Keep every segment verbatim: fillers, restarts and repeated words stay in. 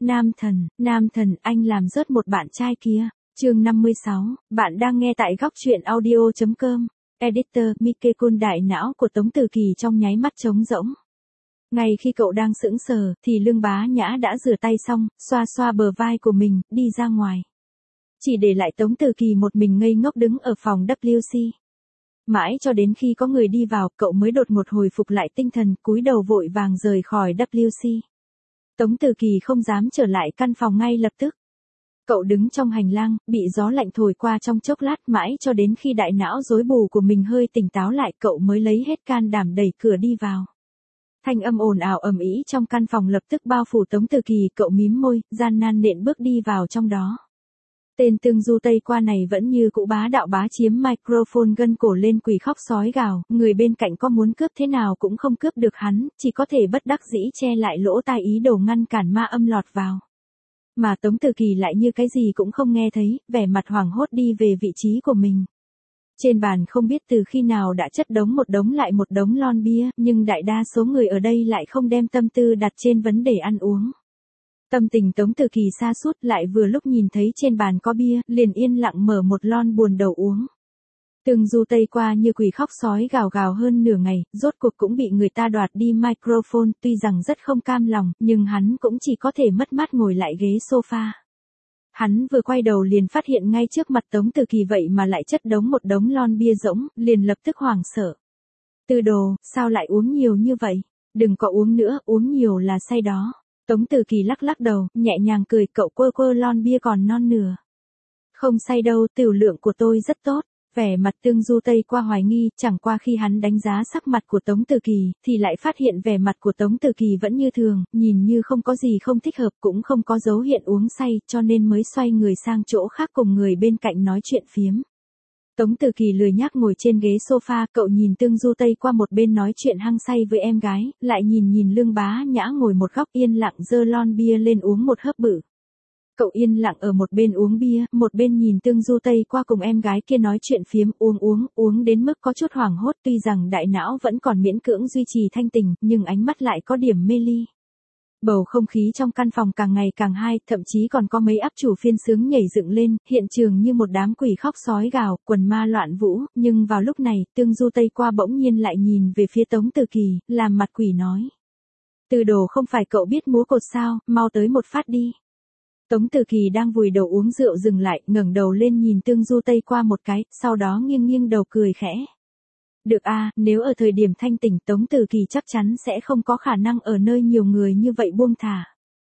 Nam thần, nam thần, anh làm rớt một bạn trai kia. Chương năm mươi sáu, bạn đang nghe tại góc truyện audio chấm com. Editor, Mikekun đại não của Tống Từ Kỳ trong nháy mắt trống rỗng. Ngay khi cậu đang sững sờ, thì Lương Bá Nhã đã rửa tay xong, xoa xoa bờ vai của mình, đi ra ngoài. Chỉ để lại Tống Từ Kỳ một mình ngây ngốc đứng ở phòng W C. Mãi cho đến khi có người đi vào, cậu mới đột ngột hồi phục lại tinh thần, cúi đầu vội vàng rời khỏi W C. Tống Từ Kỳ không dám trở lại căn phòng ngay lập tức. Cậu đứng trong hành lang, bị gió lạnh thổi qua trong chốc lát, mãi cho đến khi đại não rối bù của mình hơi tỉnh táo lại, cậu mới lấy hết can đảm đẩy cửa đi vào. Thanh âm ồn ào ầm ĩ trong căn phòng lập tức bao phủ Tống Từ Kỳ, cậu mím môi, gian nan nện bước đi vào trong đó. Tên Tương Du Tây Qua này vẫn như cũ bá đạo bá chiếm microphone, gân cổ lên quỳ khóc sói gào, người bên cạnh có muốn cướp thế nào cũng không cướp được hắn, chỉ có thể bất đắc dĩ che lại lỗ tai ý đồ ngăn cản ma âm lọt vào. Mà Tống Từ Kỳ lại như cái gì cũng không nghe thấy, vẻ mặt hoảng hốt đi về vị trí của mình. Trên bàn không biết từ khi nào đã chất đống một đống lại một đống lon bia, nhưng đại đa số người ở đây lại không đem tâm tư đặt trên vấn đề ăn uống. Tâm tình Tống Từ Kỳ sa sút, lại vừa lúc nhìn thấy trên bàn có bia, liền yên lặng mở một lon buồn đầu uống. Tương Du Tây Qua như quỷ khóc sói gào gào hơn nửa ngày, rốt cuộc cũng bị người ta đoạt đi microphone, tuy rằng rất không cam lòng, nhưng hắn cũng chỉ có thể mất mát ngồi lại ghế sofa. Hắn vừa quay đầu liền phát hiện ngay trước mặt Tống Từ Kỳ vậy mà lại chất đống một đống lon bia rỗng, liền lập tức hoảng sợ. Tư đồ, sao lại uống nhiều như vậy? Đừng có uống nữa, uống nhiều là say đó. Tống Từ Kỳ lắc lắc đầu, nhẹ nhàng cười, cậu quơ quơ lon bia còn non nửa. Không say đâu, tiểu lượng của tôi rất tốt. Vẻ mặt Tương Du Tây Qua hoài nghi, chẳng qua khi hắn đánh giá sắc mặt của Tống Từ Kỳ, thì lại phát hiện vẻ mặt của Tống Từ Kỳ vẫn như thường, nhìn như không có gì không thích hợp, cũng không có dấu hiện uống say, cho nên mới xoay người sang chỗ khác cùng người bên cạnh nói chuyện phiếm. Tống Từ Kỳ lười nhác ngồi trên ghế sofa, cậu nhìn Tương Du Tây Qua một bên nói chuyện hăng say với em gái, lại nhìn nhìn Lương Bá Nhã ngồi một góc yên lặng giơ lon bia lên uống một hớp bự. Cậu yên lặng ở một bên uống bia, một bên nhìn Tương Du Tây Qua cùng em gái kia nói chuyện phiếm, uống uống, uống đến mức có chút hoảng hốt, tuy rằng đại não vẫn còn miễn cưỡng duy trì thanh tỉnh, nhưng ánh mắt lại có điểm mê ly. Bầu không khí trong căn phòng càng ngày càng hai, thậm chí còn có mấy áp chủ phiên sướng nhảy dựng lên, hiện trường như một đám quỷ khóc sói gào, quần ma loạn vũ, nhưng vào lúc này, Tương Du Tây Qua bỗng nhiên lại nhìn về phía Tống Từ Kỳ, làm mặt quỷ nói. Từ đồ, không phải cậu biết múa cột sao, mau tới một phát đi. Tống Từ Kỳ đang vùi đầu uống rượu dừng lại, ngẩng đầu lên nhìn Tương Du Tây Qua một cái, sau đó nghiêng nghiêng đầu cười khẽ. Được a, nếu ở thời điểm thanh tỉnh Tống Từ Kỳ chắc chắn sẽ không có khả năng ở nơi nhiều người như vậy buông thả.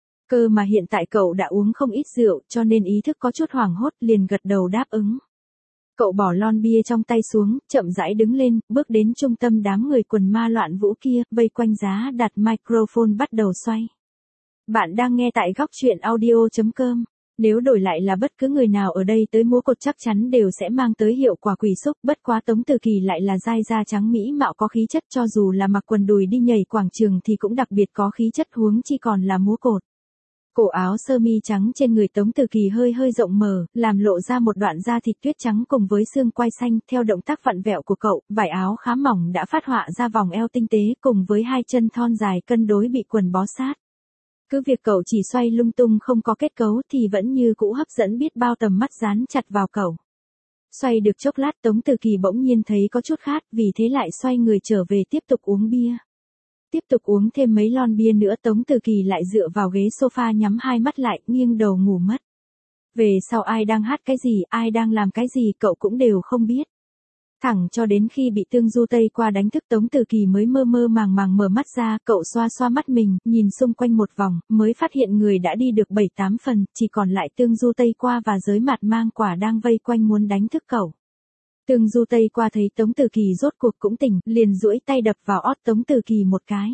Cơ mà hiện tại cậu đã uống không ít rượu, cho nên ý thức có chút hoảng hốt, liền gật đầu đáp ứng. Cậu bỏ lon bia trong tay xuống, chậm rãi đứng lên, bước đến trung tâm đám người quần ma loạn vũ kia, vây quanh giá đặt microphone bắt đầu xoay. Bạn đang nghe tại góc truyện audio chấm com. Nếu đổi lại là bất cứ người nào ở đây tới múa cột chắc chắn đều sẽ mang tới hiệu quả quỷ xúc, bất quá Tống Từ Kỳ lại là dai da trắng mỹ mạo có khí chất, cho dù là mặc quần đùi đi nhảy quảng trường thì cũng đặc biệt có khí chất, huống chi còn là múa cột. Cổ áo sơ mi trắng trên người Tống Từ Kỳ hơi hơi rộng mở, làm lộ ra một đoạn da thịt tuyết trắng cùng với xương quai xanh, theo động tác vặn vẹo của cậu, vải áo khá mỏng đã phát họa ra vòng eo tinh tế cùng với hai chân thon dài cân đối bị quần bó sát. Cứ việc cậu chỉ xoay lung tung không có kết cấu thì vẫn như cũ hấp dẫn biết bao tầm mắt dán chặt vào cậu. Xoay được chốc lát Tống Từ Kỳ bỗng nhiên thấy có chút khát, vì thế lại xoay người trở về tiếp tục uống bia. Tiếp tục uống thêm mấy lon bia nữa Tống Từ Kỳ lại dựa vào ghế sofa nhắm hai mắt lại, nghiêng đầu ngủ mất. Về sau ai đang hát cái gì, ai đang làm cái gì cậu cũng đều không biết. Thẳng cho đến khi bị Tương Du Tây Qua đánh thức Tống Từ Kỳ mới mơ mơ màng màng mở mắt ra, cậu xoa xoa mắt mình, nhìn xung quanh một vòng, mới phát hiện người đã đi được bảy tám phần, chỉ còn lại Tương Du Tây Qua và giới mặt mang quả đang vây quanh muốn đánh thức cậu. Tương Du Tây Qua thấy Tống Từ Kỳ rốt cuộc cũng tỉnh, liền duỗi tay đập vào ót Tống Từ Kỳ một cái.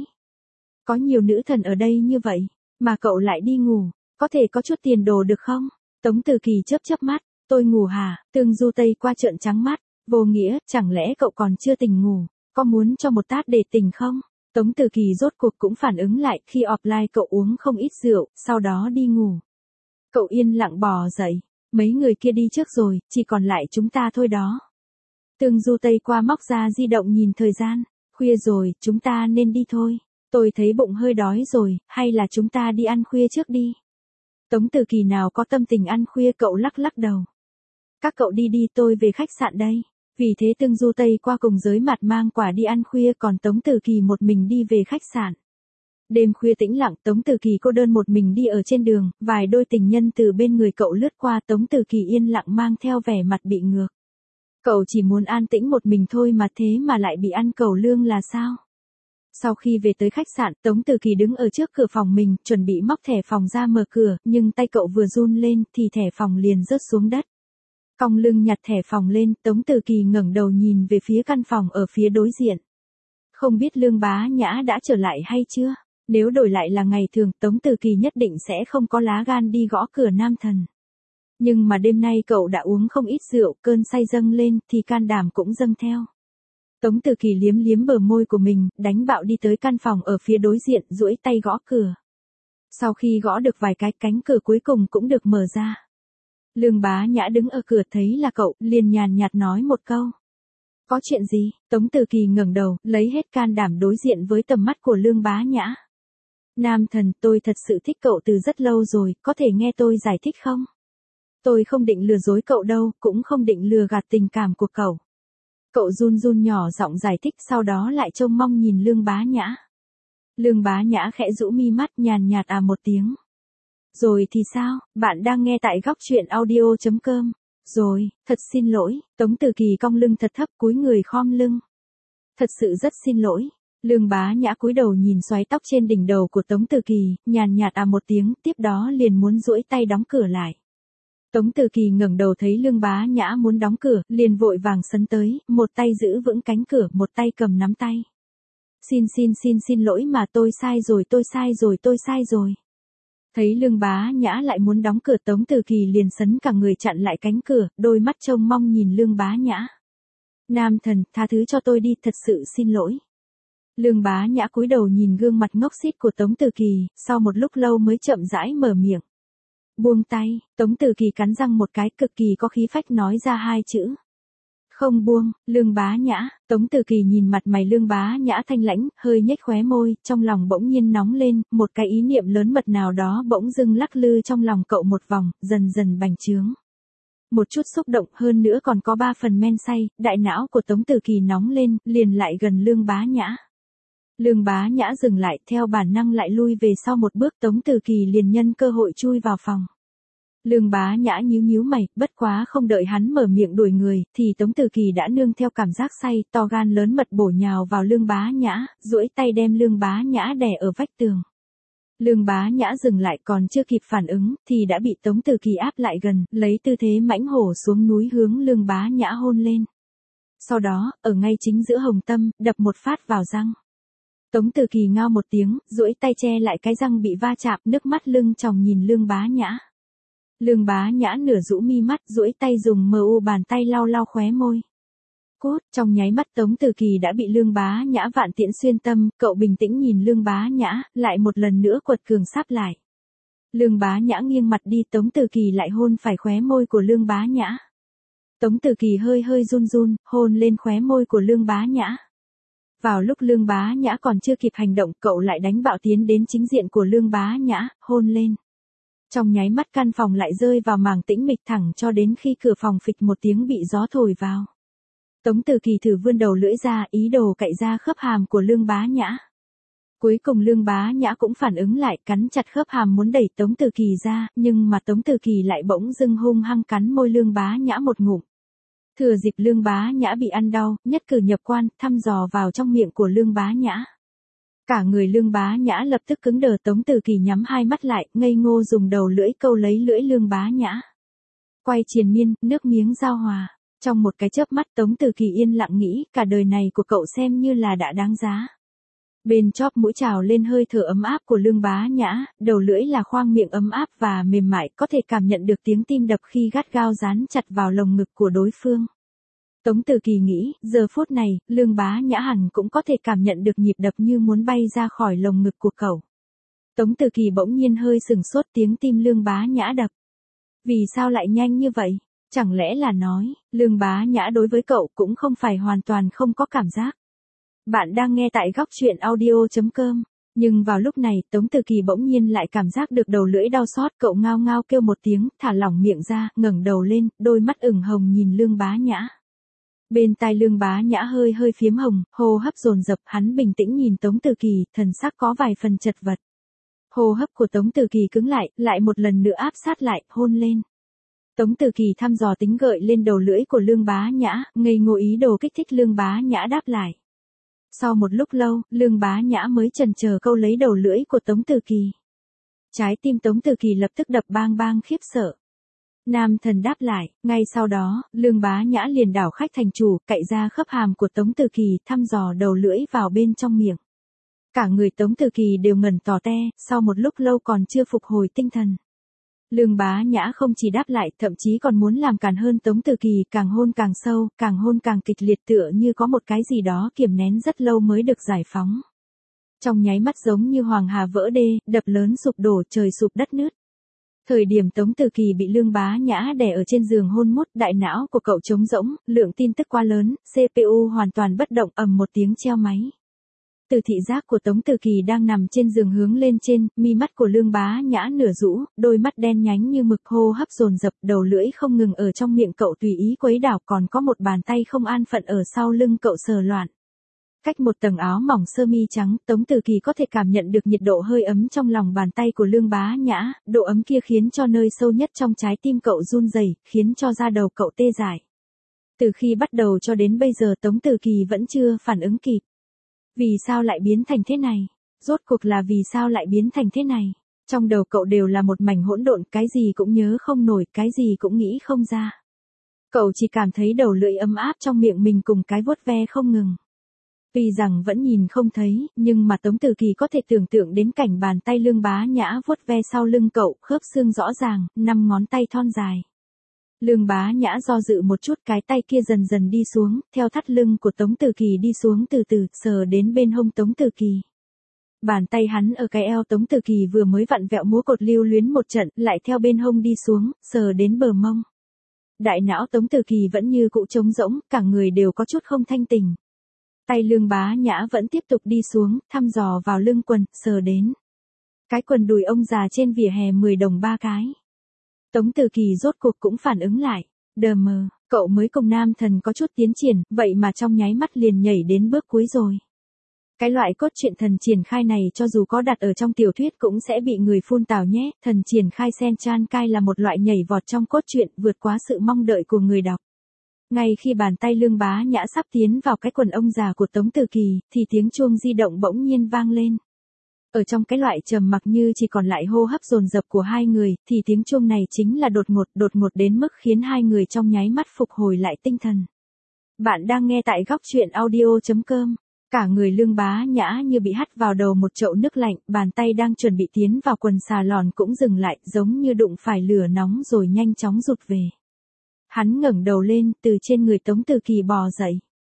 Có nhiều nữ thần ở đây như vậy, mà cậu lại đi ngủ, có thể có chút tiền đồ được không? Tống Từ Kỳ chớp chớp mắt, tôi ngủ hả? Tương Du Tây Qua trợn trắng mắt. Vô nghĩa, chẳng lẽ cậu còn chưa tỉnh ngủ, có muốn cho một tát để tỉnh không? Tống Từ Kỳ rốt cuộc cũng phản ứng lại, khi offline cậu uống không ít rượu, sau đó đi ngủ. Cậu yên lặng bò dậy, mấy người kia đi trước rồi, chỉ còn lại chúng ta thôi đó. Tương Du Tây Qua móc ra di động nhìn thời gian, khuya rồi, chúng ta nên đi thôi. Tôi thấy bụng hơi đói rồi, hay là chúng ta đi ăn khuya trước đi. Tống Từ Kỳ nào có tâm tình ăn khuya, cậu lắc lắc đầu. Các cậu đi đi, tôi về khách sạn đây. Vì thế Tương Du Tây qua cùng giới mặt mang quả đi ăn khuya, còn Tống Từ Kỳ một mình đi về khách sạn. Đêm khuya tĩnh lặng, Tống Từ Kỳ cô đơn một mình đi ở trên đường, vài đôi tình nhân từ bên người cậu lướt qua, Tống Từ Kỳ yên lặng mang theo vẻ mặt bị ngược. Cậu chỉ muốn an tĩnh một mình thôi mà thế mà lại bị ăn cẩu lương là sao? Sau khi về tới khách sạn, Tống Từ Kỳ đứng ở trước cửa phòng mình, chuẩn bị móc thẻ phòng ra mở cửa, nhưng tay cậu vừa run lên thì thẻ phòng liền rớt xuống đất. Cong lưng nhặt thẻ phòng lên, Tống Từ Kỳ ngẩng đầu nhìn về phía căn phòng ở phía đối diện. Không biết Lương Bá Nhã đã trở lại hay chưa? Nếu đổi lại là ngày thường, Tống Từ Kỳ nhất định sẽ không có lá gan đi gõ cửa nam thần. Nhưng mà đêm nay cậu đã uống không ít rượu, cơn say dâng lên thì can đảm cũng dâng theo. Tống Từ Kỳ liếm liếm bờ môi của mình, đánh bạo đi tới căn phòng ở phía đối diện, duỗi tay gõ cửa. Sau khi gõ được vài cái, cánh cửa cuối cùng cũng được mở ra. Lương Bá Nhã đứng ở cửa thấy là cậu, liền nhàn nhạt nói một câu. Có chuyện gì? Tống Từ Kỳ ngẩng đầu, lấy hết can đảm đối diện với tầm mắt của Lương Bá Nhã. Nam thần, tôi thật sự thích cậu từ rất lâu rồi, có thể nghe tôi giải thích không? Tôi không định lừa dối cậu đâu, cũng không định lừa gạt tình cảm của cậu. Cậu run run nhỏ giọng giải thích, sau đó lại trông mong nhìn Lương Bá Nhã. Lương Bá Nhã khẽ rũ mi mắt, nhàn nhạt à một tiếng. Rồi thì sao? Bạn đang nghe tại góc truyện audio chấm com. Rồi, thật xin lỗi. Tống Từ Kỳ cong lưng thật thấp, cúi người khom lưng. Thật sự rất xin lỗi. Lương Bá Nhã cúi đầu nhìn xoáy tóc trên đỉnh đầu của Tống Từ Kỳ, nhàn nhạt à một tiếng, tiếp đó liền muốn duỗi tay đóng cửa lại. Tống Từ Kỳ ngẩng đầu thấy Lương Bá Nhã muốn đóng cửa, liền vội vàng sấn tới, một tay giữ vững cánh cửa, một tay cầm nắm tay. Xin xin xin xin lỗi mà tôi sai rồi, tôi sai rồi, tôi sai rồi. Thấy Lương Bá Nhã lại muốn đóng cửa, Tống Từ Kỳ liền sấn cả người chặn lại cánh cửa, đôi mắt trông mong nhìn Lương Bá Nhã. Nam thần, tha thứ cho tôi đi, thật sự xin lỗi. Lương Bá Nhã cúi đầu nhìn gương mặt ngốc xít của Tống Từ Kỳ, sau một lúc lâu mới chậm rãi mở miệng. Buông tay, Tống Từ Kỳ cắn răng một cái, cực kỳ có khí phách nói ra hai chữ. Không buông. Lương Bá Nhã. Tống Từ Kỳ nhìn mặt mày Lương Bá Nhã thanh lãnh, hơi nhếch khóe môi, trong lòng bỗng nhiên nóng lên, một cái ý niệm lớn mật nào đó bỗng dưng lắc lư trong lòng cậu một vòng, dần dần bành trướng. Một chút xúc động, hơn nữa còn có ba phần men say, đại não của Tống Từ Kỳ nóng lên, liền lại gần Lương Bá Nhã. Lương Bá Nhã dừng lại, theo bản năng lại lui về sau một bước, Tống Từ Kỳ liền nhân cơ hội chui vào phòng. Lương Bá Nhã nhíu nhíu mày, bất quá không đợi hắn mở miệng đuổi người, thì Tống Từ Kỳ đã nương theo cảm giác say, to gan lớn mật bổ nhào vào Lương Bá Nhã, duỗi tay đem Lương Bá Nhã đè ở vách tường. Lương Bá Nhã dừng lại, còn chưa kịp phản ứng, thì đã bị Tống Từ Kỳ áp lại gần, lấy tư thế mãnh hổ xuống núi hướng Lương Bá Nhã hôn lên. Sau đó, ở ngay chính giữa hồng tâm, đập một phát vào răng. Tống Từ Kỳ ngao một tiếng, duỗi tay che lại cái răng bị va chạm, nước mắt lưng tròng nhìn Lương Bá Nhã. Lương Bá Nhã nửa rũ mi mắt, duỗi tay dùng mờ u bàn tay lau lau khóe môi. Cốt, trong nháy mắt Tống Từ Kỳ đã bị Lương Bá Nhã vạn tiễn xuyên tâm, cậu bình tĩnh nhìn Lương Bá Nhã, lại một lần nữa quật cường sáp lại. Lương Bá Nhã nghiêng mặt đi, Tống Từ Kỳ lại hôn phải khóe môi của Lương Bá Nhã. Tống Từ Kỳ hơi hơi run run, hôn lên khóe môi của Lương Bá Nhã. Vào lúc Lương Bá Nhã còn chưa kịp hành động, cậu lại đánh bạo tiến đến chính diện của Lương Bá Nhã, hôn lên. Trong nháy mắt căn phòng lại rơi vào màng tĩnh mịch thẳng cho đến khi cửa phòng phịch một tiếng bị gió thổi vào. Tống Từ Kỳ thử vươn đầu lưỡi ra, ý đồ cạy ra khớp hàm của Lương Bá Nhã. Cuối cùng Lương Bá Nhã cũng phản ứng lại, cắn chặt khớp hàm muốn đẩy Tống Từ Kỳ ra, nhưng mà Tống Từ Kỳ lại bỗng dưng hung hăng cắn môi Lương Bá Nhã một ngụm. Thừa dịp Lương Bá Nhã bị ăn đau, nhất cử nhập quan, thăm dò vào trong miệng của Lương Bá Nhã. Cả người Lương Bá Nhã lập tức cứng đờ, Tống Từ Kỳ nhắm hai mắt lại, ngây ngô dùng đầu lưỡi câu lấy lưỡi Lương Bá Nhã. Quay triền miên, nước miếng giao hòa. Trong một cái chớp mắt Tống Từ Kỳ yên lặng nghĩ, cả đời này của cậu xem như là đã đáng giá. Bên chóp mũi trào lên hơi thở ấm áp của Lương Bá Nhã, đầu lưỡi là khoang miệng ấm áp và mềm mại, có thể cảm nhận được tiếng tim đập khi gắt gao dán chặt vào lồng ngực của đối phương. Tống Từ Kỳ nghĩ, giờ phút này, Lương Bá Nhã hẳn cũng có thể cảm nhận được nhịp đập như muốn bay ra khỏi lồng ngực của cậu. Tống Từ Kỳ bỗng nhiên hơi sừng sốt, tiếng tim Lương Bá Nhã đập. Vì sao lại nhanh như vậy? Chẳng lẽ là nói, Lương Bá Nhã đối với cậu cũng không phải hoàn toàn không có cảm giác. Bạn đang nghe tại góc truyện audio chấm com. Nhưng vào lúc này, Tống Từ Kỳ bỗng nhiên lại cảm giác được đầu lưỡi đau xót, cậu ngao ngao kêu một tiếng, thả lỏng miệng ra, ngẩng đầu lên, đôi mắt ửng hồng nhìn Lương Bá Nhã. Bên tai Lương Bá Nhã hơi hơi phiếm hồng, hô hấp dồn dập, hắn bình tĩnh nhìn Tống Từ Kỳ, thần sắc có vài phần chật vật. Hô hấp của Tống Từ Kỳ cứng lại, lại một lần nữa áp sát lại, hôn lên. Tống Từ Kỳ thăm dò tính gợi lên đầu lưỡi của Lương Bá Nhã, ngây ngô ý đồ kích thích Lương Bá Nhã đáp lại. Sau một lúc lâu, Lương Bá Nhã mới chần chờ câu lấy đầu lưỡi của Tống Từ Kỳ. Trái tim Tống Từ Kỳ lập tức đập bang bang khiếp sợ. Nam thần đáp lại, ngay sau đó, Lương Bá Nhã liền đảo khách thành chủ, cạy ra khớp hàm của Tống Từ Kỳ, thăm dò đầu lưỡi vào bên trong miệng. Cả người Tống Từ Kỳ đều ngẩn tò te, sau một lúc lâu còn chưa phục hồi tinh thần. Lương Bá Nhã không chỉ đáp lại, thậm chí còn muốn làm càn hơn Tống Từ Kỳ, càng hôn càng sâu, càng hôn càng kịch liệt, tựa như có một cái gì đó kiềm nén rất lâu mới được giải phóng. Trong nháy mắt giống như hoàng hà vỡ đê, đập lớn sụp đổ, trời sụp đất nứt. Thời điểm Tống Từ Kỳ bị Lương Bá Nhã đè ở trên giường hôn mút, đại não của cậu trống rỗng, lượng tin tức quá lớn, xê pê u hoàn toàn bất động, ầm một tiếng treo máy. Từ thị giác của Tống Từ Kỳ đang nằm trên giường hướng lên trên, mi mắt của Lương Bá Nhã nửa rũ, đôi mắt đen nhánh như mực, hô hấp dồn dập, đầu lưỡi không ngừng ở trong miệng cậu tùy ý quấy đảo, còn có một bàn tay không an phận ở sau lưng cậu sờ loạn. Cách một tầng áo mỏng sơ mi trắng, Tống Từ Kỳ có thể cảm nhận được nhiệt độ hơi ấm trong lòng bàn tay của Lương Bá Nhã, độ ấm kia khiến cho nơi sâu nhất trong trái tim cậu run rẩy, khiến cho da đầu cậu tê dại. Từ khi bắt đầu cho đến bây giờ Tống Từ Kỳ vẫn chưa phản ứng kịp. Vì sao lại biến thành thế này? Rốt cuộc là vì sao lại biến thành thế này? Trong đầu cậu đều là một mảnh hỗn độn, cái gì cũng nhớ không nổi, cái gì cũng nghĩ không ra. Cậu chỉ cảm thấy đầu lưỡi ấm áp trong miệng mình cùng cái vuốt ve không ngừng. Tuy rằng vẫn nhìn không thấy, nhưng mà Tống Từ Kỳ có thể tưởng tượng đến cảnh bàn tay Lương Bá Nhã vuốt ve sau lưng cậu, khớp xương rõ ràng, năm ngón tay thon dài. Lương Bá Nhã do dự một chút, cái tay kia dần dần đi xuống, theo thắt lưng của Tống Từ Kỳ đi xuống từ từ, sờ đến bên hông Tống Từ Kỳ. Bàn tay hắn ở cái eo Tống Từ Kỳ vừa mới vặn vẹo múa cột lưu luyến một trận, lại theo bên hông đi xuống, sờ đến bờ mông. Đại não Tống Từ Kỳ vẫn như cũ trống rỗng, cả người đều có chút không thanh tỉnh. Tay Lương Bá Nhã vẫn tiếp tục đi xuống, thăm dò vào lưng quần, sờ đến. Cái quần đùi ông già trên vỉa hè mười đồng ba cái. Tống Từ Kỳ rốt cuộc cũng phản ứng lại. Đờ mờ, cậu mới cùng nam thần có chút tiến triển, vậy mà trong nháy mắt liền nhảy đến bước cuối rồi. Cái loại cốt truyện thần triển khai này cho dù có đặt ở trong tiểu thuyết cũng sẽ bị người phun tào nhé. Thần triển khai sen chan cai là một loại nhảy vọt trong cốt truyện, vượt quá sự mong đợi của người đọc. Ngay khi bàn tay Lương Bá Nhã sắp tiến vào cái quần ông già của Tống Từ Kỳ, thì tiếng chuông di động bỗng nhiên vang lên. Ở trong cái loại trầm mặc như chỉ còn lại hô hấp dồn dập của hai người, thì tiếng chuông này chính là đột ngột, đột ngột đến mức khiến hai người trong nháy mắt phục hồi lại tinh thần. Bạn đang nghe tại góc truyện audio chấm com. Cả người Lương Bá Nhã như bị hắt vào đầu một chậu nước lạnh, bàn tay đang chuẩn bị tiến vào quần xà lòn cũng dừng lại, giống như đụng phải lửa nóng rồi nhanh chóng rụt về. Hắn ngẩng đầu lên, từ trên người Tống Từ Kỳ bò dậy.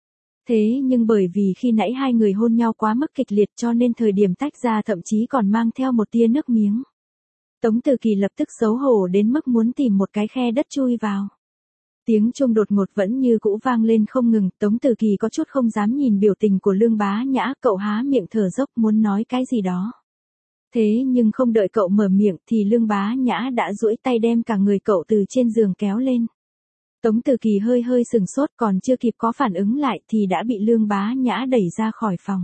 Thế nhưng bởi vì khi nãy hai người hôn nhau quá mức kịch liệt cho nên thời điểm tách ra thậm chí còn mang theo một tia nước miếng. Tống Từ Kỳ lập tức xấu hổ đến mức muốn tìm một cái khe đất chui vào. Tiếng chuông đột ngột vẫn như cũ vang lên không ngừng, Tống Từ Kỳ có chút không dám nhìn biểu tình của Lương Bá Nhã, cậu há miệng thở dốc muốn nói cái gì đó. Thế nhưng không đợi cậu mở miệng thì Lương Bá Nhã đã duỗi tay đem cả người cậu từ trên giường kéo lên. Tống Từ Kỳ hơi hơi sừng sốt, còn chưa kịp có phản ứng lại thì đã bị Lương Bá Nhã đẩy ra khỏi phòng.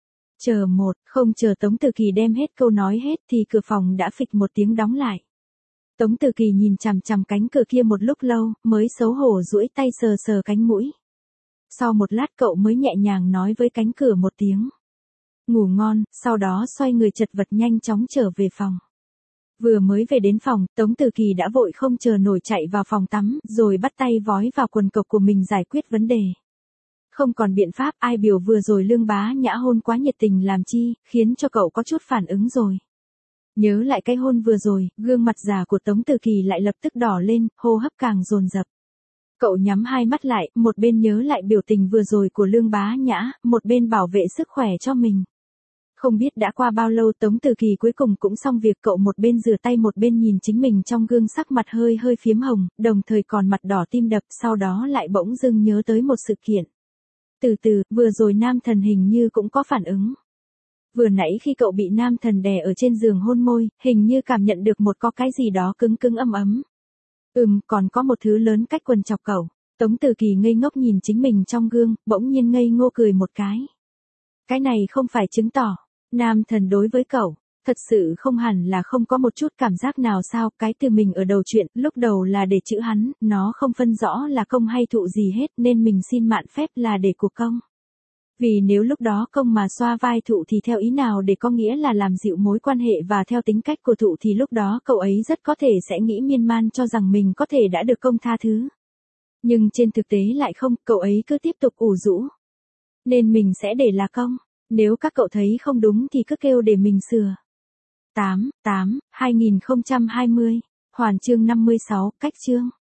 Chờ một, không chờ Tống Từ Kỳ đem hết câu nói hết thì cửa phòng đã phịch một tiếng đóng lại. Tống Từ Kỳ nhìn chằm chằm cánh cửa kia một lúc lâu, mới xấu hổ duỗi tay sờ sờ cánh mũi. Sau một lát cậu mới nhẹ nhàng nói với cánh cửa một tiếng. Ngủ ngon, sau đó xoay người chật vật nhanh chóng trở về phòng. Vừa mới về đến phòng, Tống Từ Kỳ đã vội không chờ nổi chạy vào phòng tắm, rồi bắt tay vói vào quần cộc của mình giải quyết vấn đề. Không còn biện pháp, ai biểu vừa rồi Lương Bá Nhã hôn quá nhiệt tình làm chi, khiến cho cậu có chút phản ứng rồi. Nhớ lại cái hôn vừa rồi, gương mặt già của Tống Từ Kỳ lại lập tức đỏ lên, hô hấp càng dồn dập. Cậu nhắm hai mắt lại, một bên nhớ lại biểu tình vừa rồi của Lương Bá Nhã, một bên bảo vệ sức khỏe cho mình. Không biết đã qua bao lâu Tống Từ Kỳ cuối cùng cũng xong việc, cậu một bên rửa tay một bên nhìn chính mình trong gương, sắc mặt hơi hơi phiếm hồng, đồng thời còn mặt đỏ tim đập, sau đó lại bỗng dưng nhớ tới một sự kiện. Từ từ, vừa rồi nam thần hình như cũng có phản ứng. Vừa nãy khi cậu bị nam thần đè ở trên giường hôn môi, hình như cảm nhận được một có cái gì đó cứng cứng ấm ấm. Ừm, còn có một thứ lớn cách quần chọc cậu. Tống Từ Kỳ ngây ngốc nhìn chính mình trong gương, bỗng nhiên ngây ngô cười một cái. Cái này không phải chứng tỏ, nam thần đối với cậu, thật sự không hẳn là không có một chút cảm giác nào sao, cái từ mình ở đầu chuyện, lúc đầu là để chữ hắn, nó không phân rõ là công hay thụ gì hết nên mình xin mạn phép là để của công. Vì nếu lúc đó công mà xoa vai thụ thì theo ý nào để có nghĩa là làm dịu mối quan hệ và theo tính cách của thụ thì lúc đó cậu ấy rất có thể sẽ nghĩ miên man cho rằng mình có thể đã được công tha thứ. Nhưng trên thực tế lại không, cậu ấy cứ tiếp tục ủ rũ. Nên mình sẽ để là công, nếu các cậu thấy không đúng thì cứ kêu để mình sửa. tám, tám, hai nghìn không trăm hai mươi, Hoàn chương năm mươi sáu, cách chương.